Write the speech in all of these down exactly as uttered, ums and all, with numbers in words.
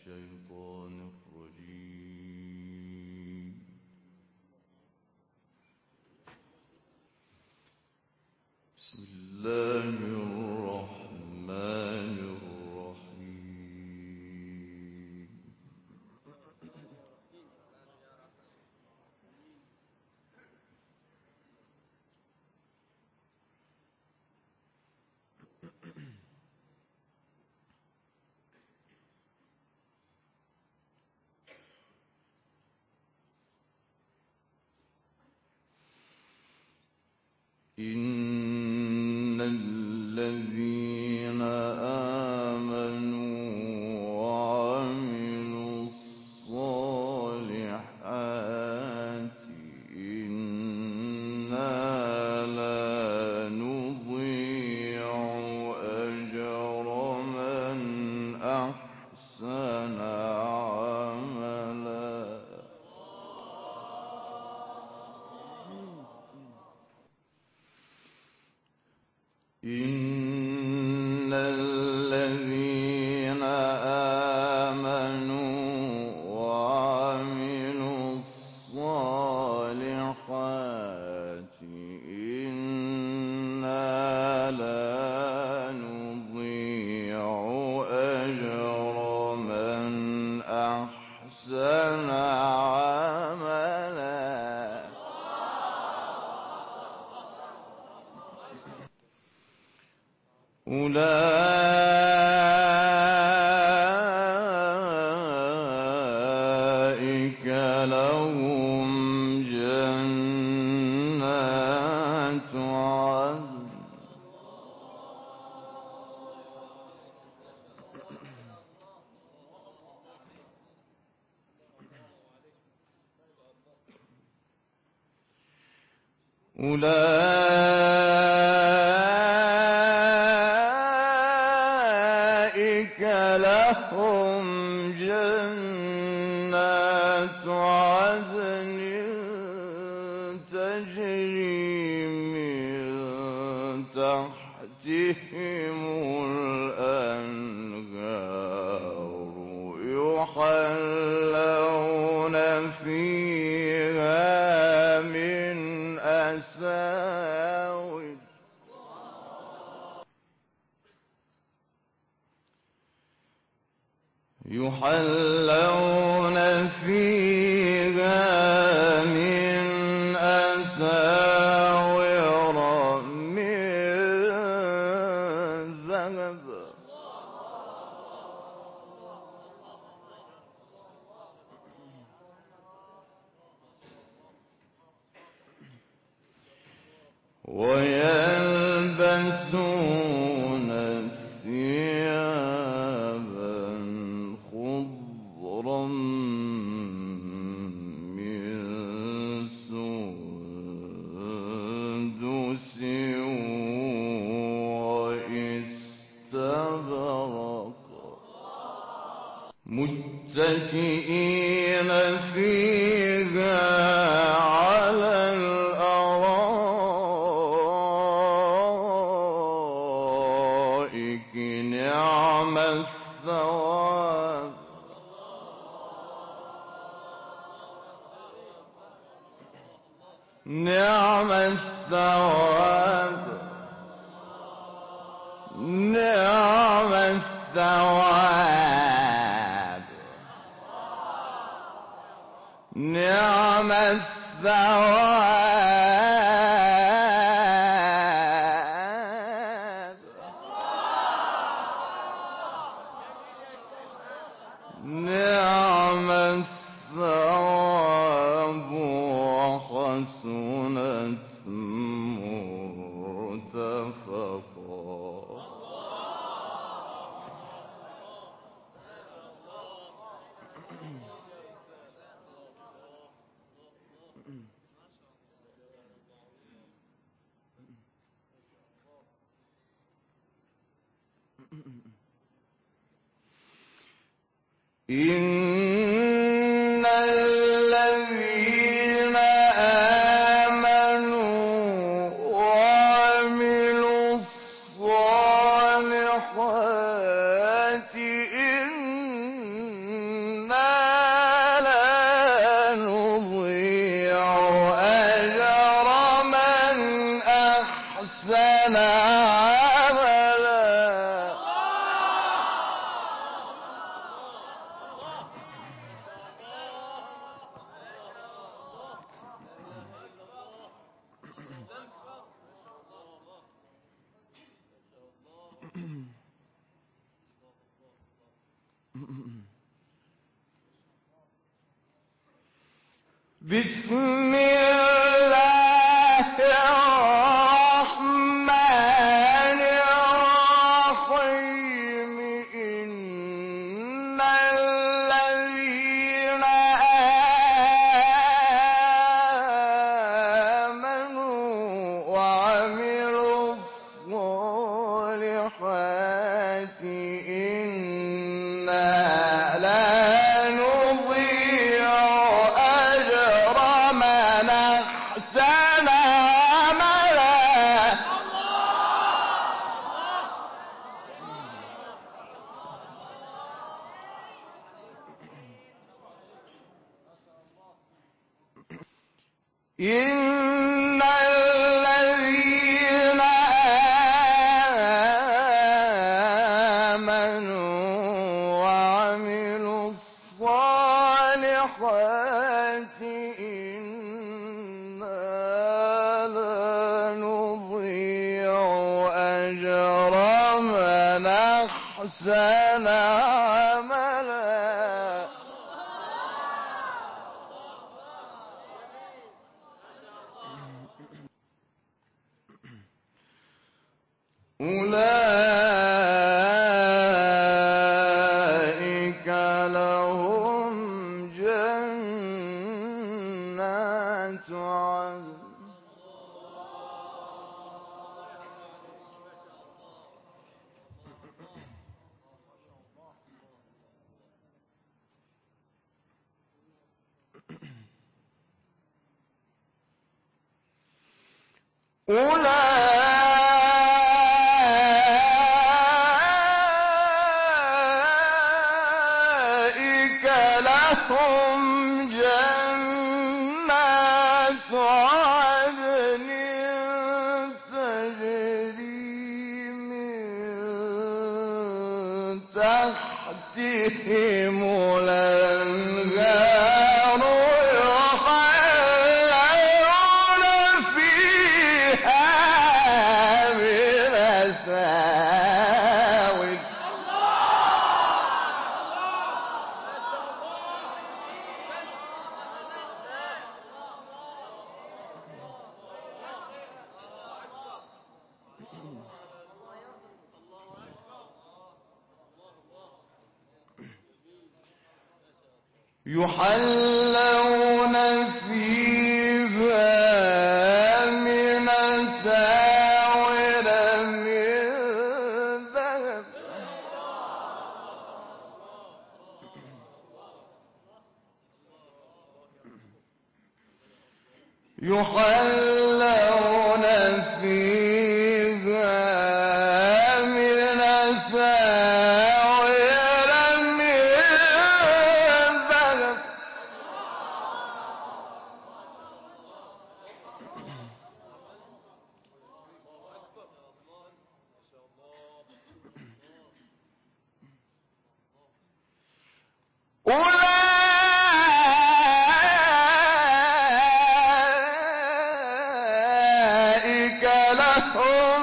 الشيطان الرجيم. بسم الله الرحمن الرحيم. إن الذين آمنوا وعملوا الصالحات إنا لا نضيع أجر من أحسن عملا. إن الذين آمنوا وعملوا الصالحات إنا لا نضيع أجر من أحسن عملا. أولئك لهم جنات عدن أولئك لهم جنات عدن تجري من تحتهم الأنهار يحلون فيها من أساور يحلون فيها من أساور من ذهب ويلبسون ثيابا خضرا من سندس واستبرق متكئين فيها على الأرائك نعم الثواب نعم الثواب نعم الثواب نعم الثواب نعم الثواب وحسنت مرتفقا. إن الذين آمنوا وعملوا الصالحات إنا بسم الله الرحمن الرحيم إن الذين آمنوا وعملوا الصالحات إنا لا نضيع أجر من أحسن عملا. إن الذين آمنوا وعملوا الصالحات إنا لا نضيع أجر من أحسن عملا. أولئك لهم جنات عدن أولئك لهم جنات عدن تجري من تحتهم الأنهار يحلون فيها من أساور يحلون فيها من أساور من ذهب يحلون فيها من أساور من ذهب أولئك لهم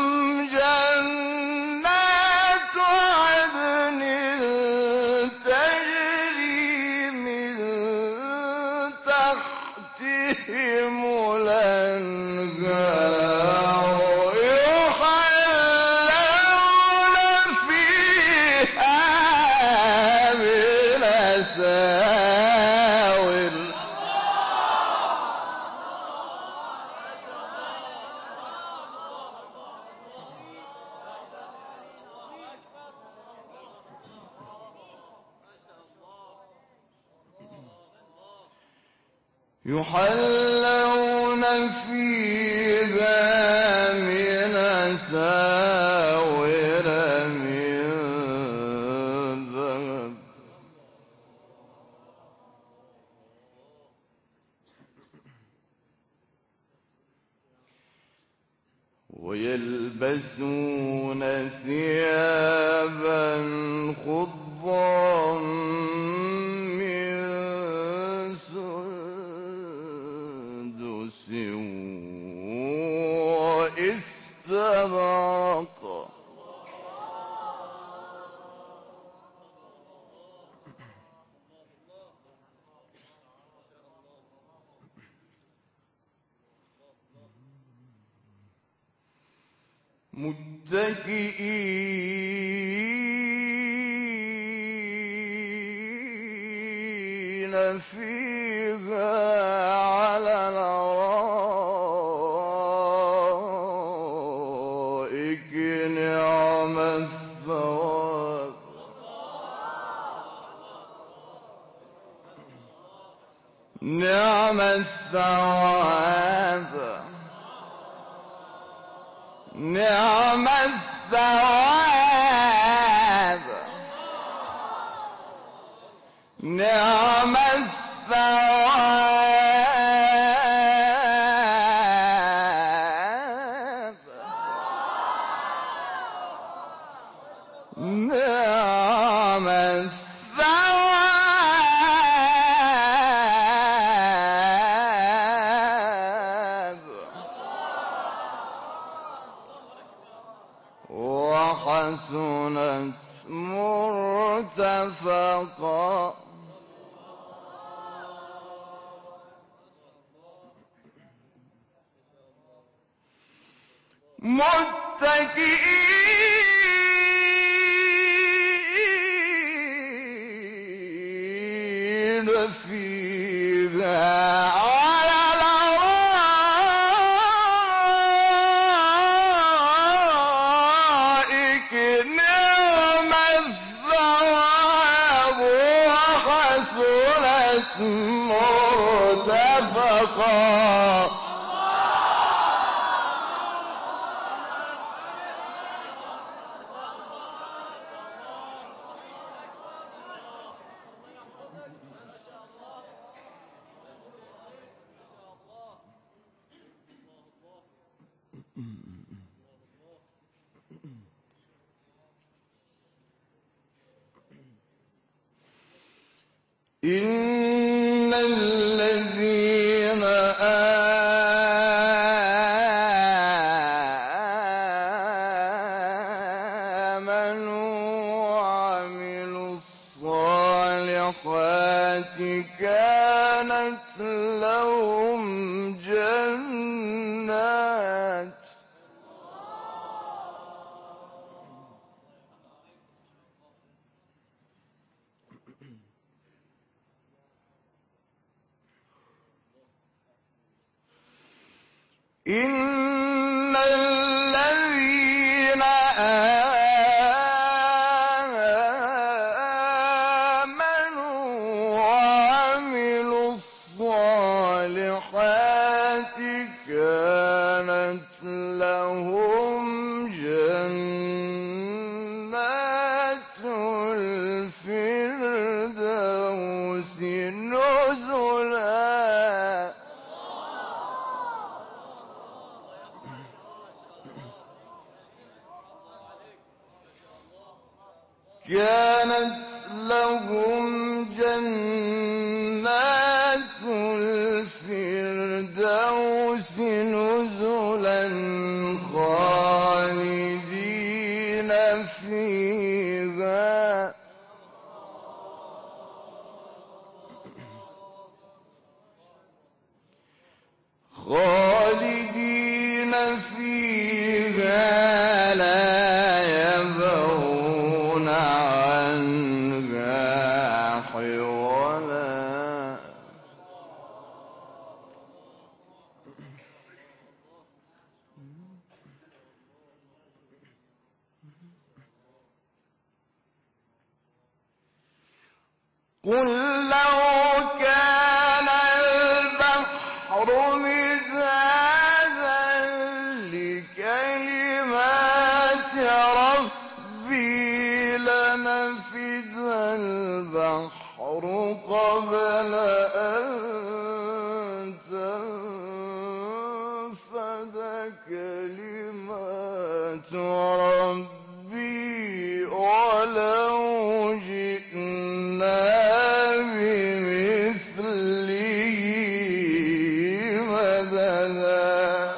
جنات عدن تجري من تحتهم الأنهار يحلون فيها من أساور يحلون فيها من أساور من ذهب ويلبسون ثيابا خضرا من سندس واستبرق متكئين فيها على الأرائك نعم الثواب نعم الثواب نعم الثواب نعم الثواب نعم الثواب وحسنت مرتفقا متكئين فيها على الأرائك نعم الثواب وحسنت مرتفقا إن الذين آمنوا وعملوا الصالحات كانت لهم جنات إن الذين آمنوا وعملوا الصالحات كانت لهم جنات الفردوس نزلا كانت لهم جنات الفردوس نزلا خالدين فيها خالدين فيها لا يبغون عنها حولا قل لو كان البحر مدادا لكلمات ربي لنفد البحر قبل أن تنفد كلمات ربي ولو جئنا بمثله مددا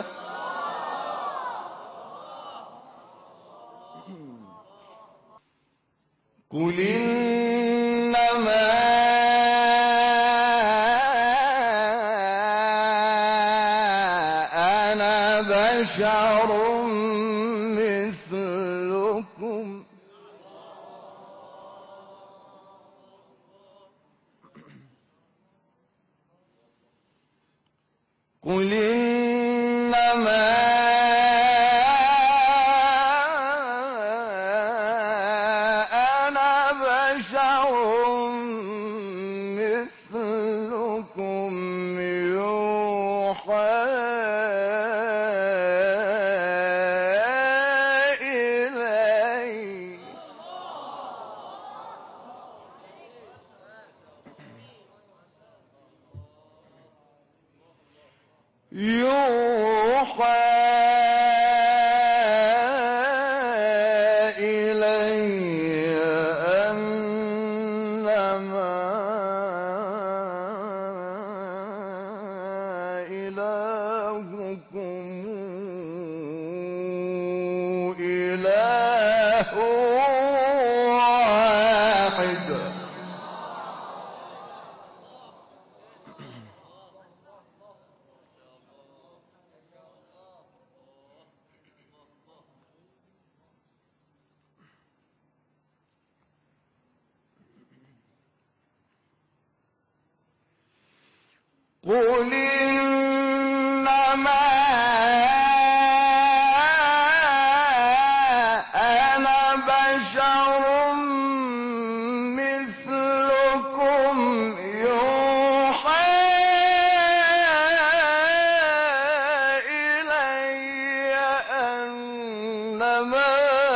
قل إنما أنا بشر قل إنما أنا بشر مثلكم يوحى إلي يوحى إلي أنما إلهكم إله واحد. قل إنما أنا بشر مثلكم يوحى إلي أنما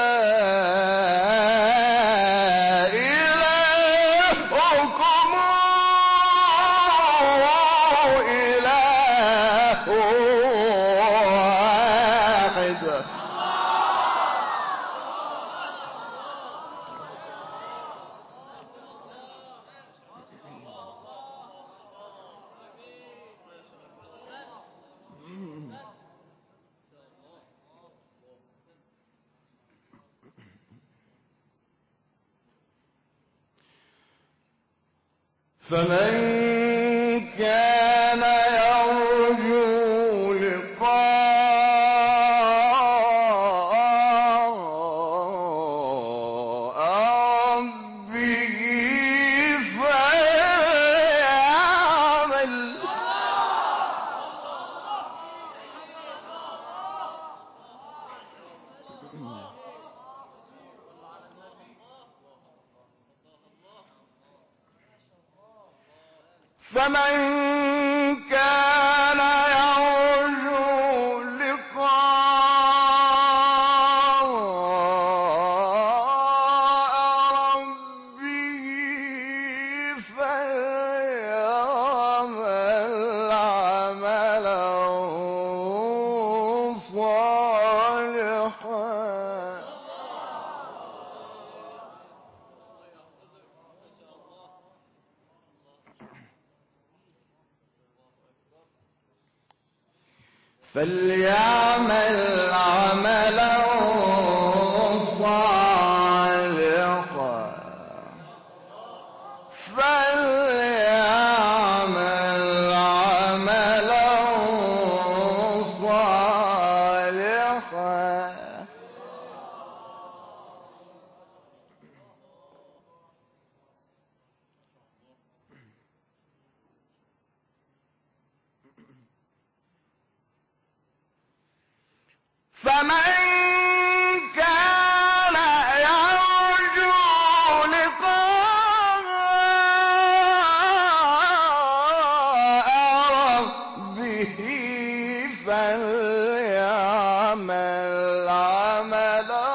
إلهكم إله واحد. فمن كان يرجو لقاء ربه فليعمل فمن كان يرجو لقاء ربه فليعمل عملا صالحا فليعمل عملا صالحا فليعمل عملا صالحا فمن كان يرجو لقاء ربه فليعمل عملا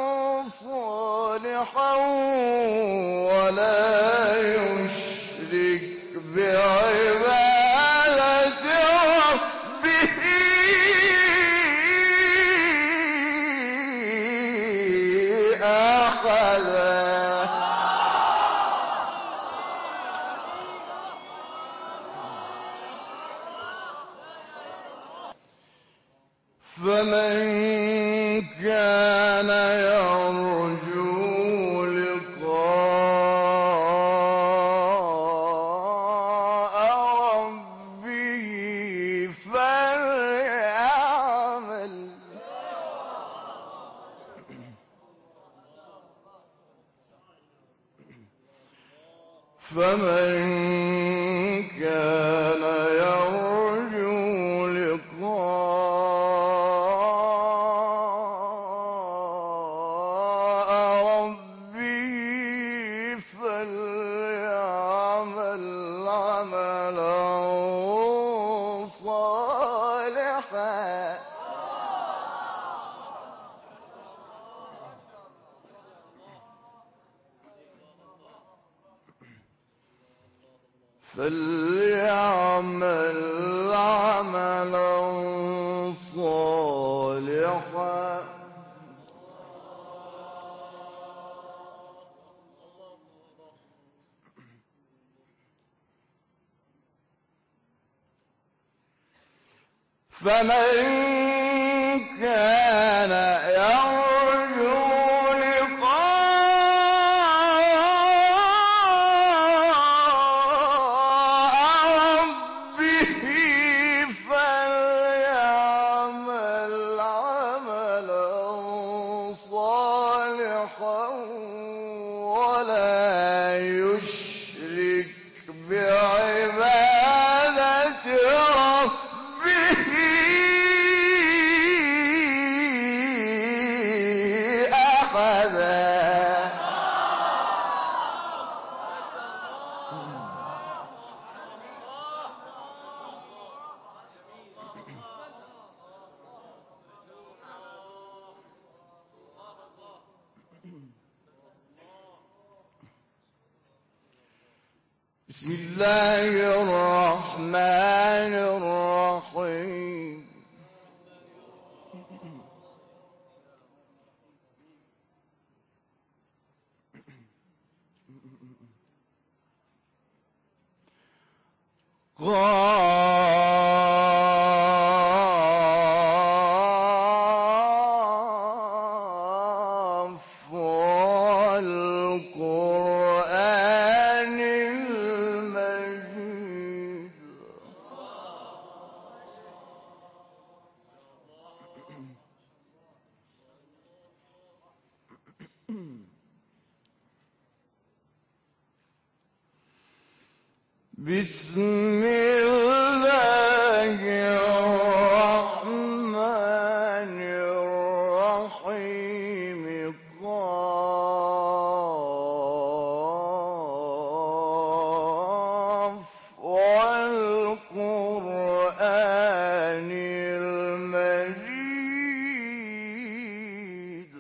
صالحا ولا يشرك بعبادة ربه فمن كان يرجو لقاء ربه فليعمل فمن كان يرجو فليعمل عملا صالحا فمن كان يرجو لقاء ربه فليعمل عملا صالحا ولا يشرك بعبادة ربه بسم الله الرحمن الرحيم قاف والقرآن المجيد بسم الله الرحمن الرحيم قاف والقرآن المجيد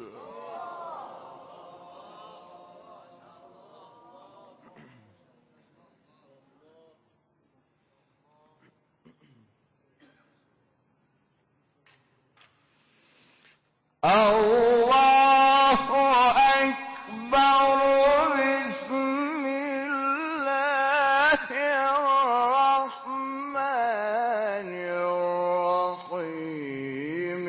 الله أكبر بسم الله الرحمن الرحيم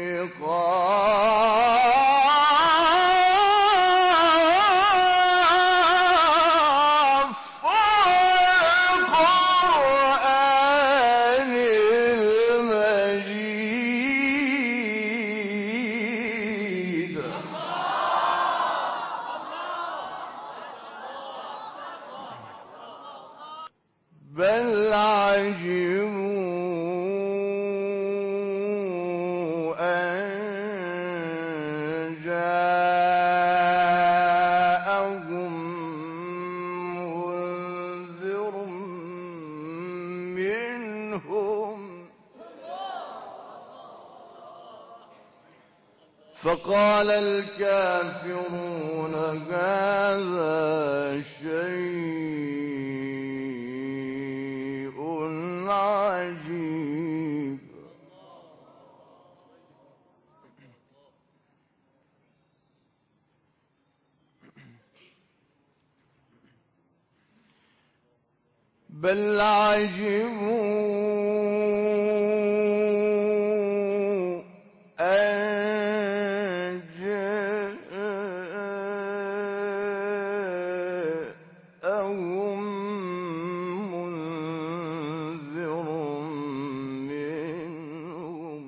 قاف والقرآن المجيد بل عجبوا أن جاءهم منذر منهم فقال الكافرون هذا شيء عجيب بل عجبوا أن جاءهم منذر منهم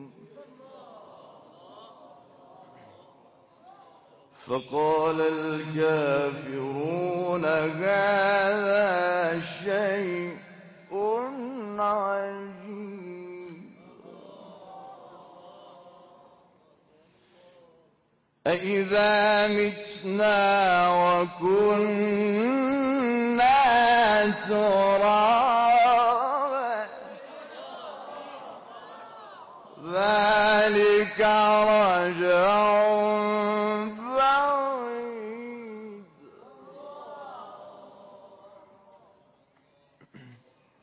فقال الكافرون هذا شيء عجيب أإذا متنا وكنا ترابا ذلك رجع بعيد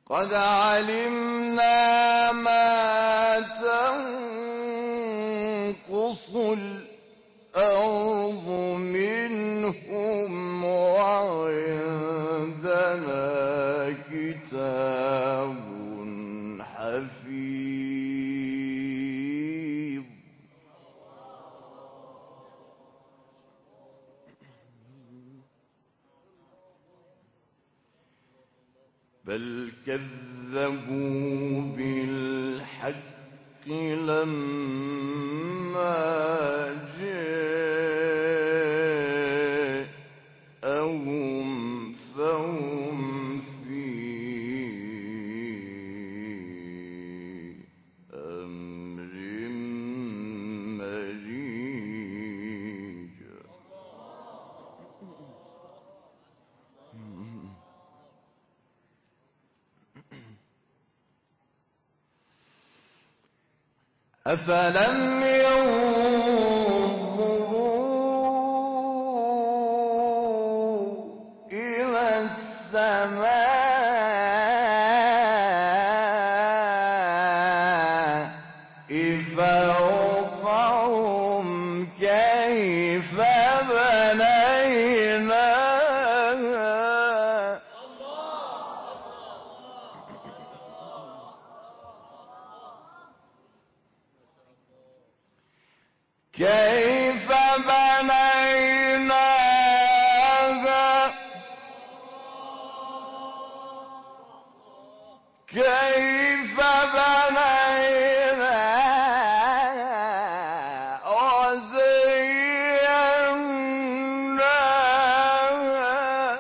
قد علمنا ما تنقص الأرض منهم وعندنا كتاب حفيظ. بل كذبوا بالحق لما جاءهم فهم في أمر مريج. أفلم ينظروا إلى السماء فوقهم كيف بنيناها كيف بنيناها كيف بنيناها وزيناها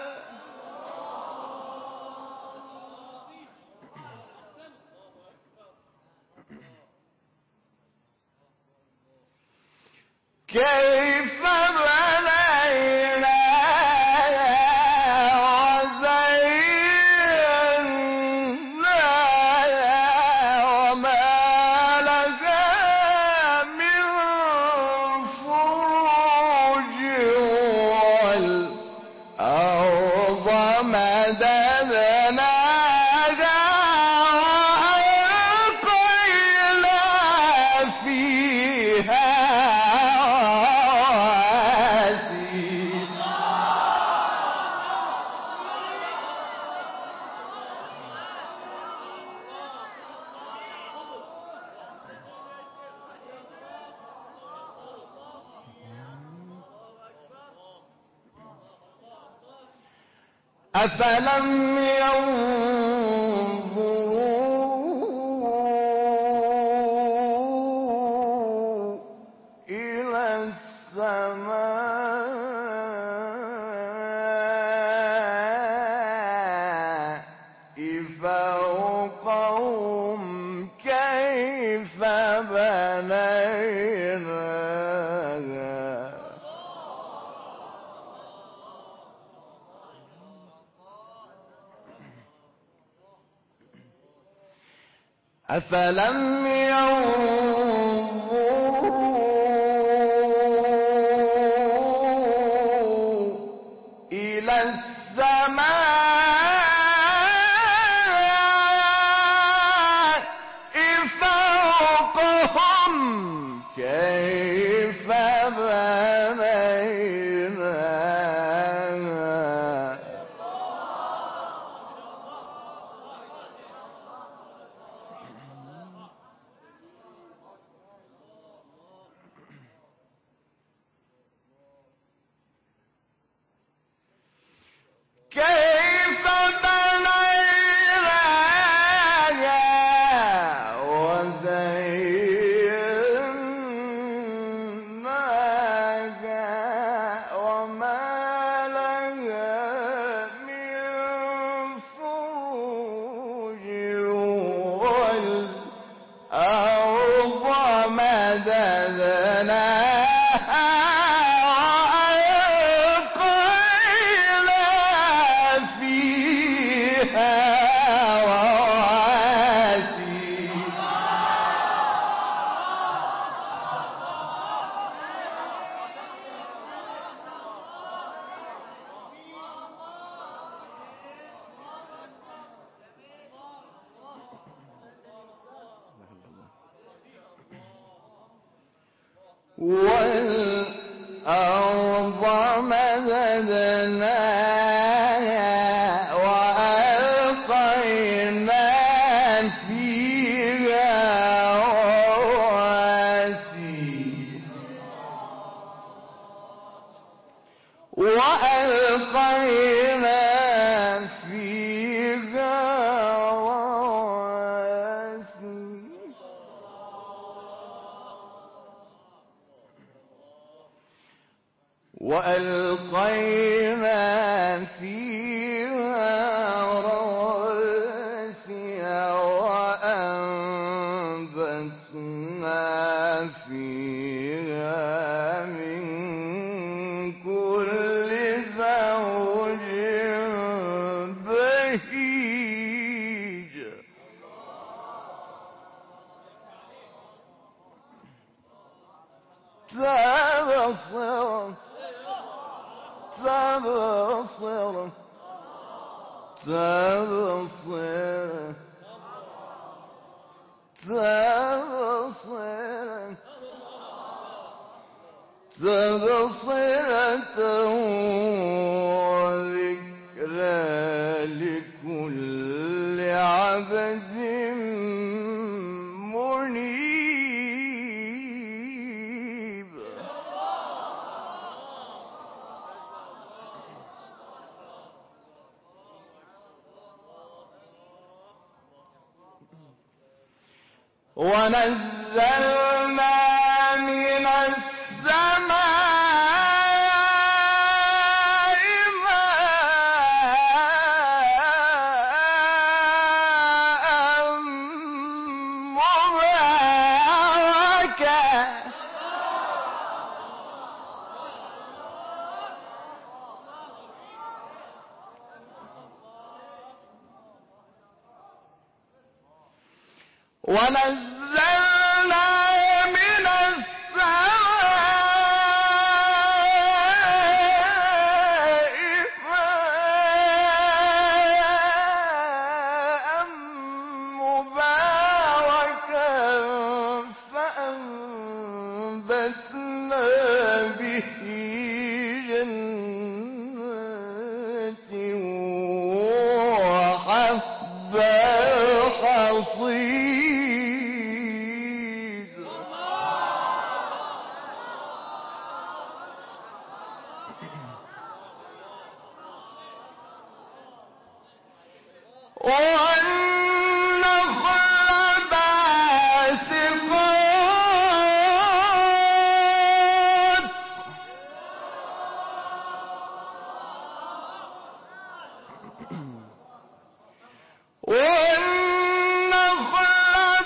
كيف أفلم ينظروا إلى السماء فوقهم كيف بنيناها أفلم ينظروا إلى السماء فوقهم كيف بنيناها كيف والأرض مددناها وألقينا فيها رواسي وألقينا فيها رواسي وألقينا فيها رواسي وأنبتنا فيها من كل زوج بهيج تبصر تبصر تبصر تبصر تبصرة وذكرى لكل عبد منيب ونزلنا من السماء ماء مباركا ونزلنا من السماء ماء مباركا فأنبتنا به جنات وحب الحصيد والنخل باسقات والنخل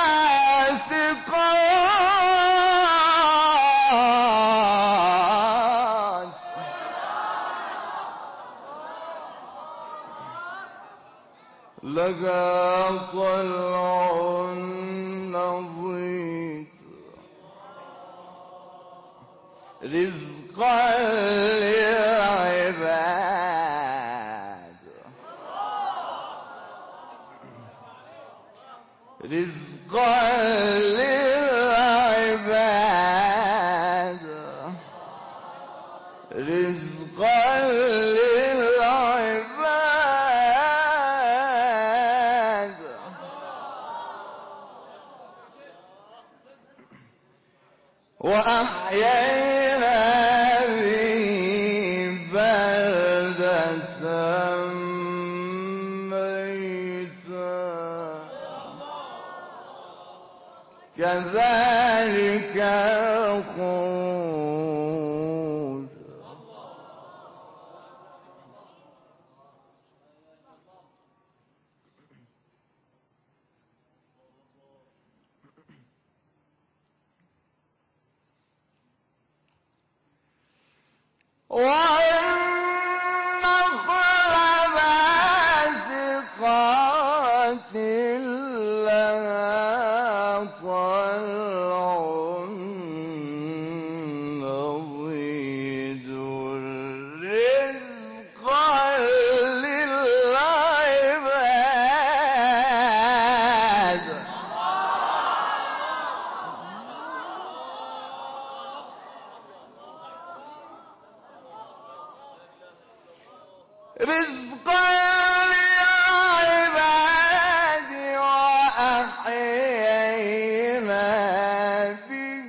باسقات لها طلع نضيد رزقا للعباد رزقا للعباد رزقا للعباد وأحيينا به بلدة ميتا كذلك الخروج والنخل باسقات لها طلع نضيد رزقا للعباد رزقا لعبادي وأحيينا به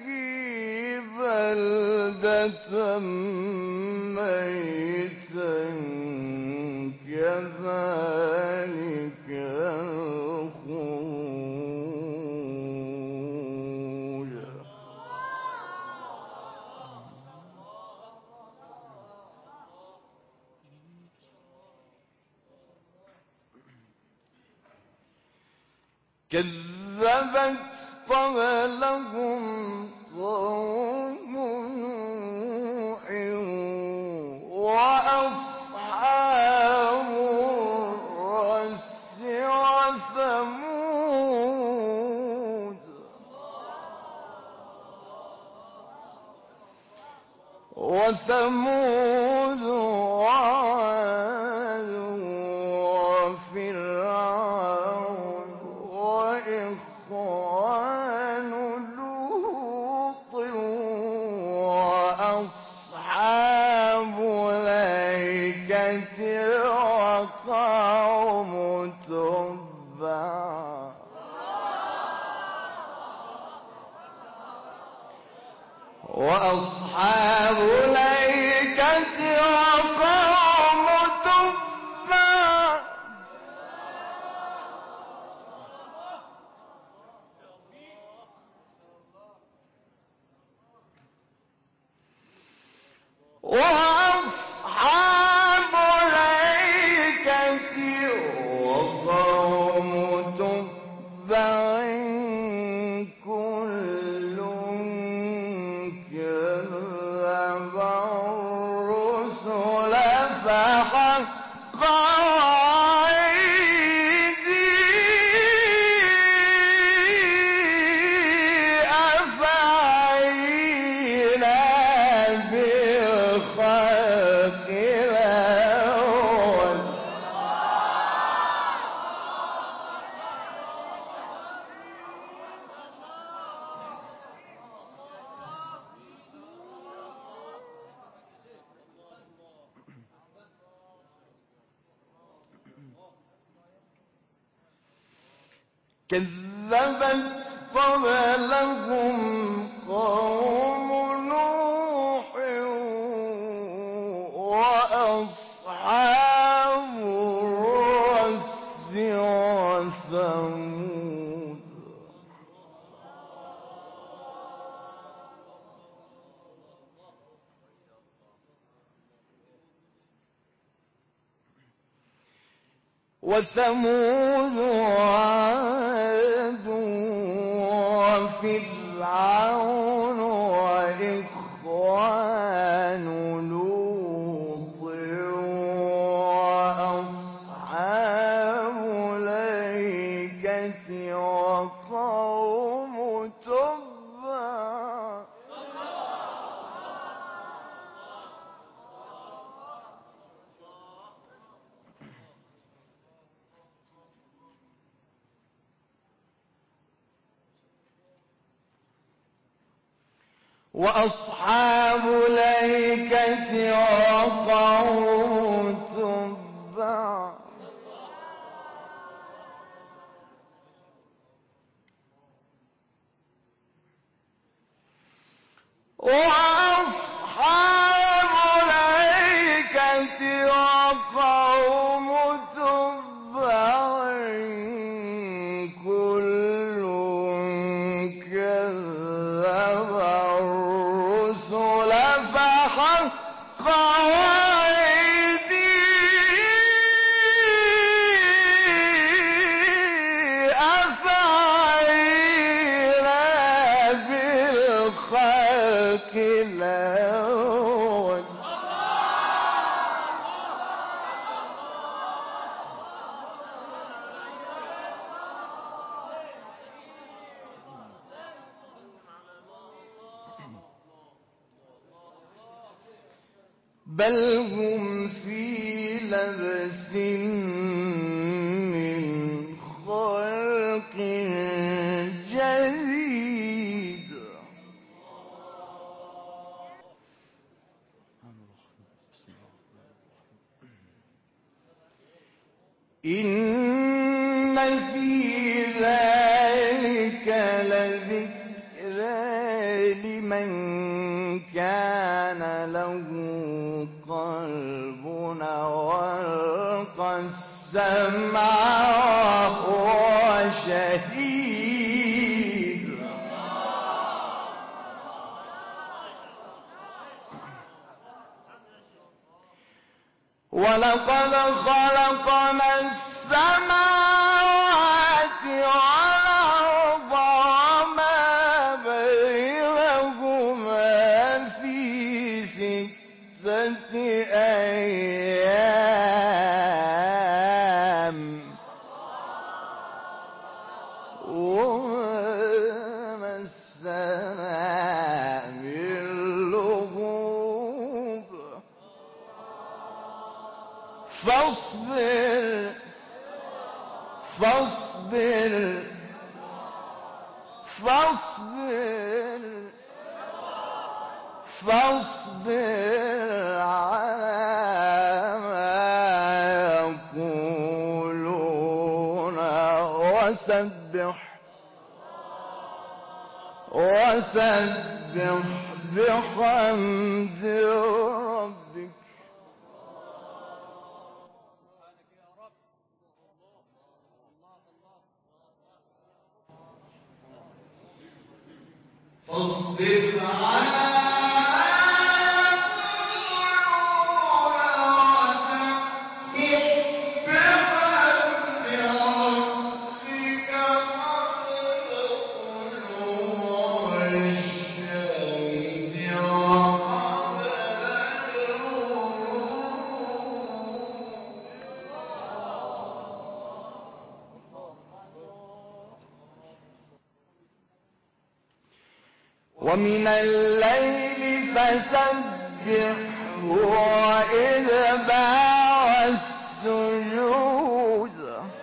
بلدة ميتا كذلك الخروج. كذبت قبلهم قوم نوح وأصحاب الرس وثمود وثمود وعاد وفرعون وإخوان لوط وأصحاب الأيكة وقوم تبع وأصحاب الأيكة وقوم تبع وأصحاب الأيكة وقوم تبع كل كذب الرسل فحق وعيدي أفعينا بالخلق الأول. كذبت قبلهم قوم نوح وأصحاب الرس وثمود وثمود وعاد وفرعون وإخوان لوط وأصحاب الأيكة وقوم تبع وأصحاب الأيكة وقوم تبع وأصحاب الأيكة وقوم تبع كل كذب الرسل فحق وعيدي أفعينا بالخلق الأول. بل هم في لبس من خلق جديد. إن في ذلك لذكرى لمن كان له قلب والقى السمع وهو شهيد. ولقد خلقنا السماوات والأرض وما بينهما في ستة أيام وما مسنا من لغوب. فاصبر فاصبر فاصبر فاصبر على ما يقولون وسبح وسبح بحمد ربك. فاصبر على ومن الليل فسبحه وإدبار السجود.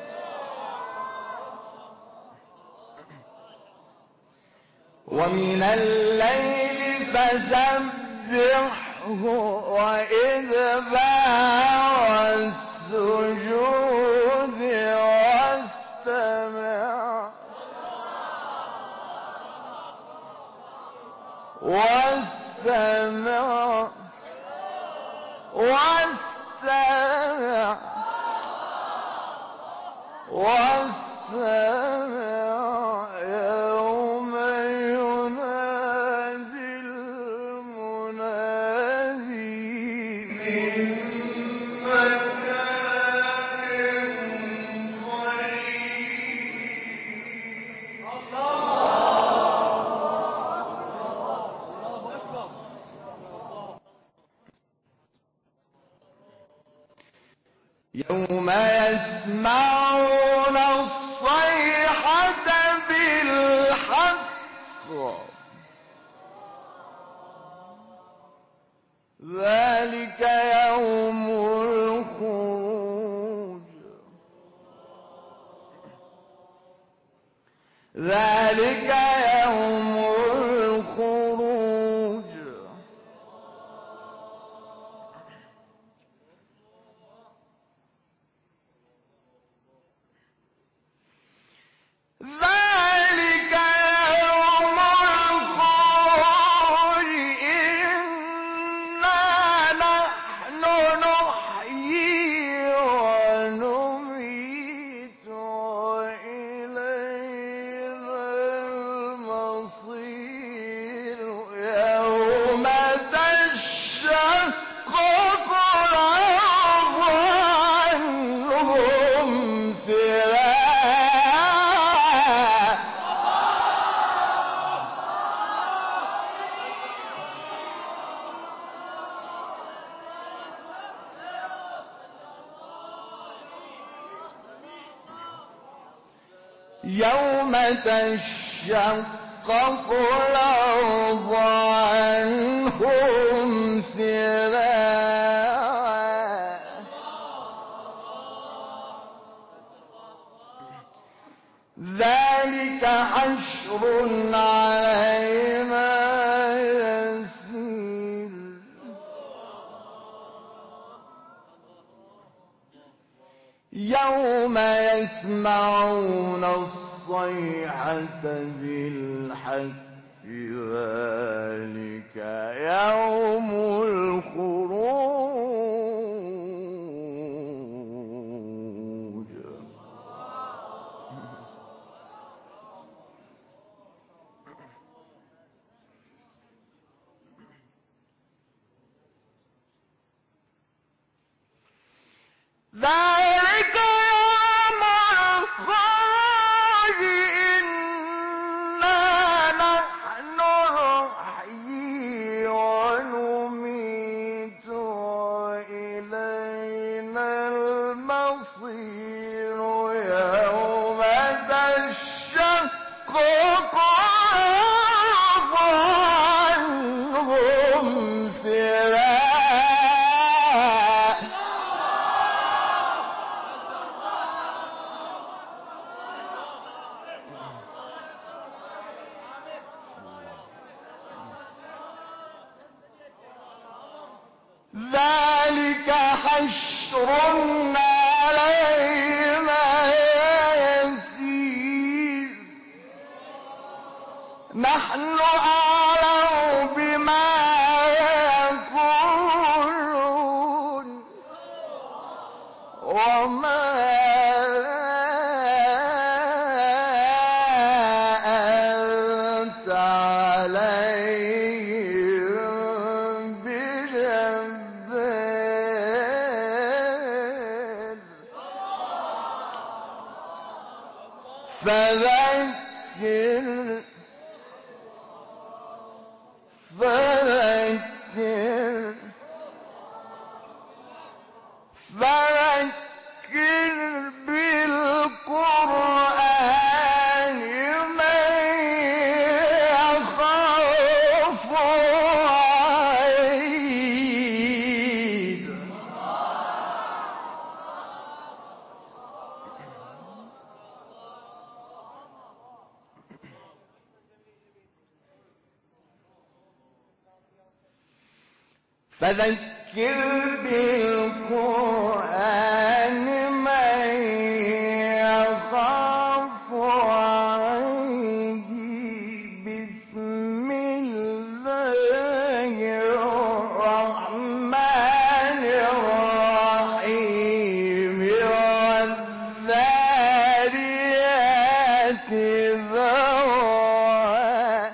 ومن الليل فسبحه وإدبار السجود واستمع واستمع واستمع واستمع يوم ينادي المنادي من مكان قريب. يوم يسمعون الصيحة بالحق ذلك يوم الخروج. ذلك يوم الخروج. ذلك يوم الخروج إنا نحن نحيي ونميت وإلينا المصير. يوم تشقق الأرض عنهم فرارا. يوم تشقق الأرض عنهم سراعا. ذلك حشر علينا يسير. يوم يسمعون الصيحة بالحق ذلك يوم الخروج. ذلك يوم الخروج إنا نحن نحيي ونميت وإلينا المصير يوم تشقق الأرض عنهم فرارا. ذلك حشر علينا يسير نحن أعلم بما يقولون وما أنت عليهم بجبار فذكر فذكر فذكر بالقرآن من يخاف وعيد. فذكر بالقرآن من يخاف وعيد. بسم الله الرحمن الرحيم والذاريات ذروا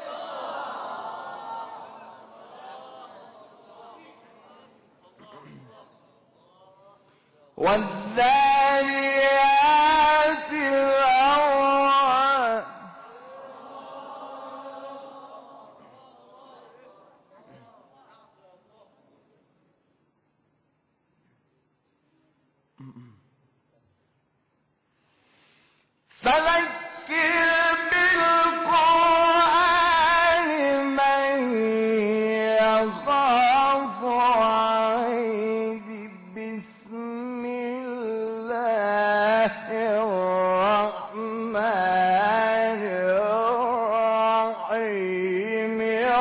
والذاريات ذروا فذكر بالقرآن من يخاف وعيد. بسم الله الرحمن الرحيم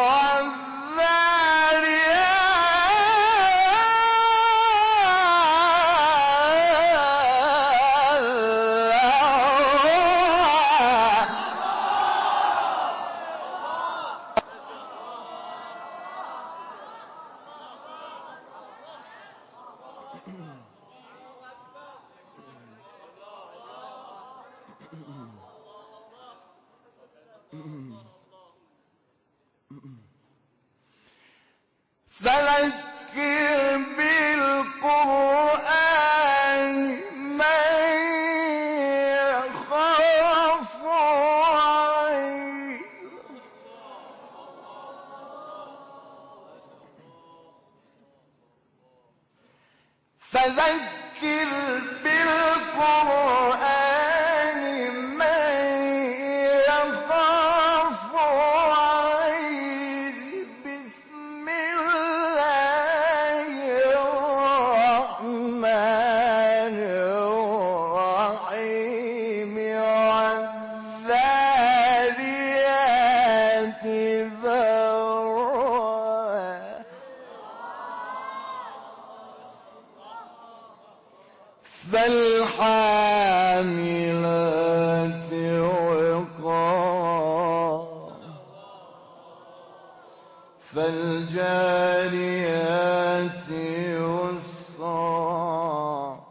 فذكر بالقرآن من يخاف وعيد. فذكر بالقرآن من يخاف وعيد. بسم الله الرحمن الرحيم والذاريات ذروا فالحاملات وقرا فالجاريات يسرا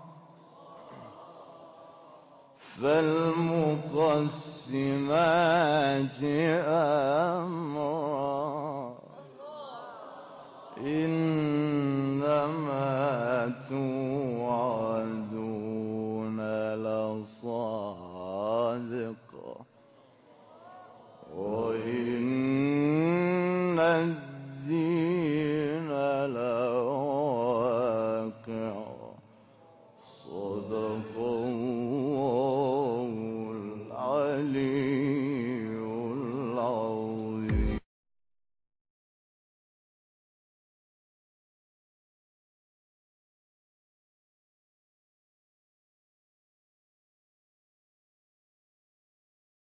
فالمقسمات أمرا إنما توعدون لصادق وإن الدين